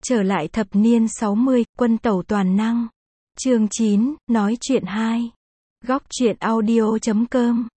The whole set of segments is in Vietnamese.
Trở lại thập niên 60, quân tẩu toàn năng. Chương 9, nói chuyện 2. Góc truyện audio.com.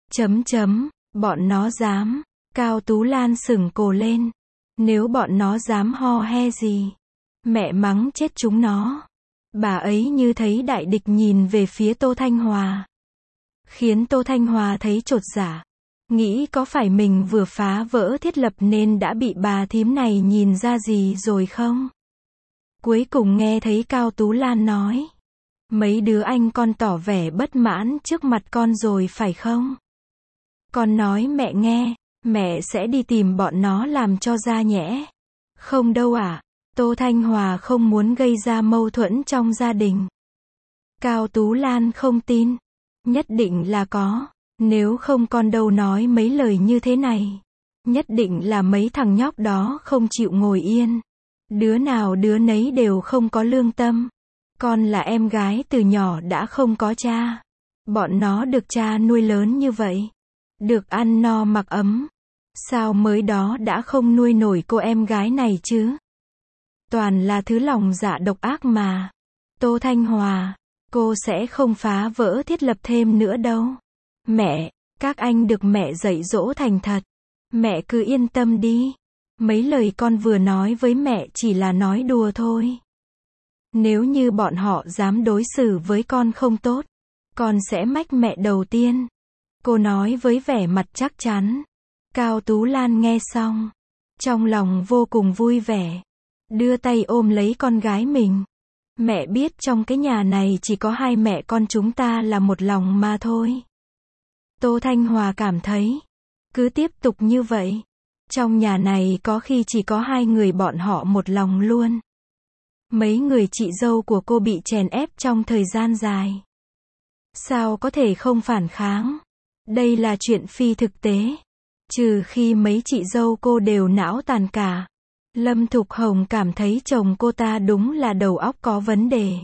Bọn nó dám. Cao Tú Lan sửng cổ lên. Nếu bọn nó dám ho he gì, mẹ mắng chết chúng nó. Bà ấy như thấy đại địch nhìn về phía Tô Thanh Hòa. Khiến Tô Thanh Hòa thấy chột dạ. Nghĩ có phải mình vừa phá vỡ thiết lập nên đã bị bà thím này nhìn ra gì rồi không? Cuối cùng nghe thấy Cao Tú Lan nói. Mấy đứa anh con tỏ vẻ bất mãn trước mặt con rồi phải không? Con nói mẹ nghe, mẹ sẽ đi tìm bọn nó làm cho ra nhẽ. Không đâu ạ. Tô Thanh Hòa không muốn gây ra mâu thuẫn trong gia đình. Cao Tú Lan không tin. Nhất định là có. Nếu không con đâu nói mấy lời như thế này. Nhất định là mấy thằng nhóc đó không chịu ngồi yên. Đứa nào đứa nấy đều không có lương tâm. Con là em gái từ nhỏ đã không có cha. Bọn nó được cha nuôi lớn như vậy. Được ăn no mặc ấm. Sao mới đó đã không nuôi nổi cô em gái này chứ? Toàn là thứ lòng dạ độc ác mà. Tô Thanh Hòa, cô sẽ không phá vỡ thiết lập thêm nữa đâu. Mẹ, các anh được mẹ dạy dỗ thành thật. Mẹ cứ yên tâm đi. Mấy lời con vừa nói với mẹ chỉ là nói đùa thôi. Nếu như bọn họ dám đối xử với con không tốt, con sẽ mách mẹ đầu tiên. Cô nói với vẻ mặt chắc chắn. Cao Tú Lan nghe xong, trong lòng vô cùng vui vẻ. Đưa tay ôm lấy con gái mình. Mẹ biết trong cái nhà này chỉ có hai mẹ con chúng ta là một lòng mà thôi. Tô Thanh Hòa cảm thấy, cứ tiếp tục như vậy, trong nhà này có khi chỉ có hai người bọn họ một lòng luôn. Mấy người chị dâu của cô bị chèn ép trong thời gian dài. Sao có thể không phản kháng? Đây là chuyện phi thực tế. Trừ khi mấy chị dâu cô đều não tàn cả. Lâm Thục Hồng cảm thấy chồng cô ta đúng là đầu óc có vấn đề.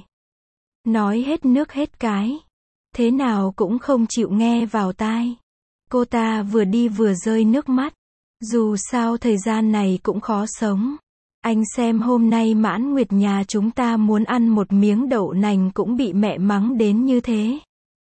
Nói hết nước hết cái. Thế nào cũng không chịu nghe vào tai. Cô ta vừa đi vừa rơi nước mắt. Dù sao thời gian này cũng khó sống. Anh xem hôm nay Mãn Nguyệt nhà chúng ta muốn ăn một miếng đậu nành cũng bị mẹ mắng đến như thế.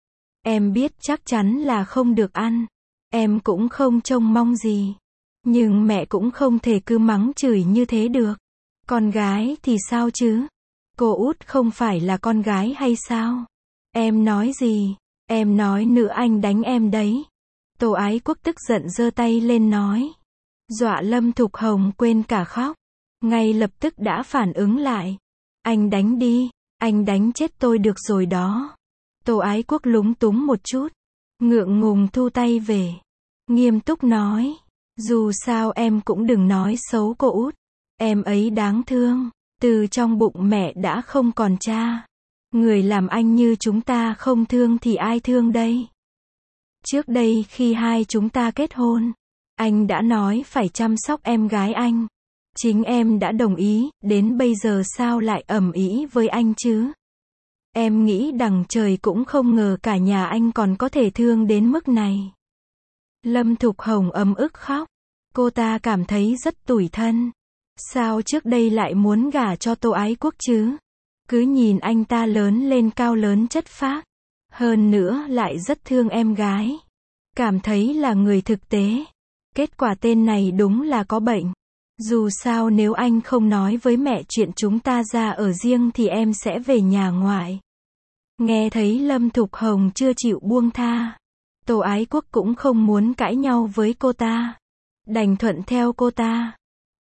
Em biết chắc chắn là không được ăn. Em cũng không trông mong gì. Nhưng mẹ cũng không thể cứ mắng chửi như thế được. Con gái thì sao chứ? Cô út không phải là con gái hay sao? Em nói gì? Em nói nữa anh đánh em đấy. Tô Ái Quốc tức giận giơ tay lên nói. Dọa Lâm Thục Hồng quên cả khóc. Ngay lập tức đã phản ứng lại. Anh đánh đi, anh đánh chết tôi được rồi đó. Tô Ái Quốc lúng túng một chút. Ngượng ngùng thu tay về. Nghiêm túc nói. Dù sao em cũng đừng nói xấu cô út. Em ấy đáng thương. Từ trong bụng mẹ đã không còn cha. Người làm anh như chúng ta không thương thì ai thương đây? Trước đây khi hai chúng ta kết hôn, anh đã nói phải chăm sóc em gái anh. Chính em đã đồng ý, đến bây giờ sao lại ầm ĩ với anh chứ? Em nghĩ đằng trời cũng không ngờ cả nhà anh còn có thể thương đến mức này. Lâm Thục Hồng ấm ức khóc. Cô ta cảm thấy rất tủi thân. Sao trước đây lại muốn gả cho Tô Ái Quốc chứ? Cứ nhìn anh ta lớn lên cao lớn chất phác. Hơn nữa lại rất thương em gái. Cảm thấy là người thực tế. Kết quả tên này đúng là có bệnh. Dù sao nếu anh không nói với mẹ chuyện chúng ta ra ở riêng thì em sẽ về nhà ngoại. Nghe thấy Lâm Thục Hồng chưa chịu buông tha. Tô Ái Quốc cũng không muốn cãi nhau với cô ta. Đành thuận theo cô ta.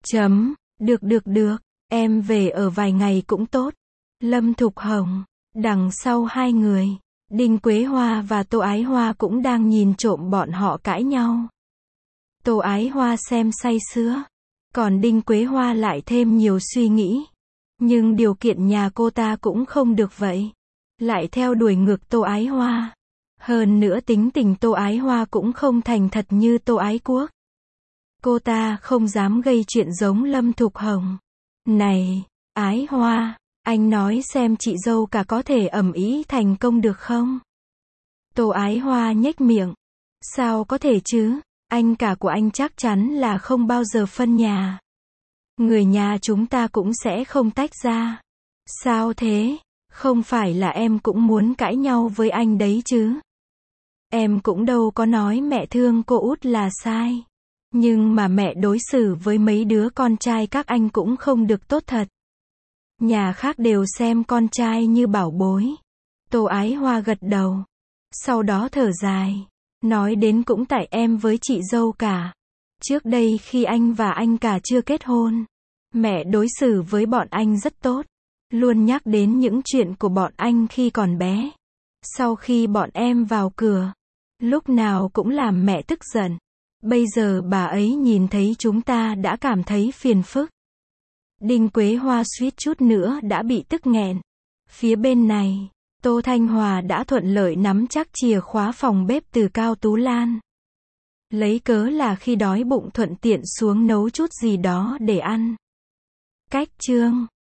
Được, em về ở vài ngày cũng tốt. Lâm Thục Hồng, đằng sau hai người, Đinh Quế Hoa và Tô Ái Hoa cũng đang nhìn trộm bọn họ cãi nhau. Tô Ái Hoa xem say sưa, còn Đinh Quế Hoa lại thêm nhiều suy nghĩ. Nhưng điều kiện nhà cô ta cũng không được vậy. Lại theo đuổi ngược Tô Ái Hoa. Hơn nữa tính tình Tô Ái Hoa cũng không thành thật như Tô Ái Quốc. Cô ta không dám gây chuyện giống Lâm Thục Hồng. Này, Ái Hoa, anh nói xem chị dâu cả có thể ầm ĩ thành công được không? Tô Ái Hoa nhếch miệng. Sao có thể chứ? Anh cả của anh chắc chắn là không bao giờ phân nhà. Người nhà chúng ta cũng sẽ không tách ra. Sao thế? Không phải là em cũng muốn cãi nhau với anh đấy chứ? Em cũng đâu có nói mẹ thương cô út là sai. Nhưng mà mẹ đối xử với mấy đứa con trai các anh cũng không được tốt thật. Nhà khác đều xem con trai như bảo bối. Tô Ái Hoa gật đầu. Sau đó thở dài. Nói đến cũng tại em với chị dâu cả. Trước đây khi anh và anh cả chưa kết hôn, mẹ đối xử với bọn anh rất tốt. Luôn nhắc đến những chuyện của bọn anh khi còn bé. Sau khi bọn em vào cửa, lúc nào cũng làm mẹ tức giận. Bây giờ bà ấy nhìn thấy chúng ta đã cảm thấy phiền phức. Đinh Quế Hoa suýt chút nữa đã bị tức nghẹn. Phía bên này, Tô Thanh Hòa đã thuận lợi nắm chắc chìa khóa phòng bếp từ Cao Tú Lan. Lấy cớ là khi đói bụng thuận tiện xuống nấu chút gì đó để ăn. Cách chương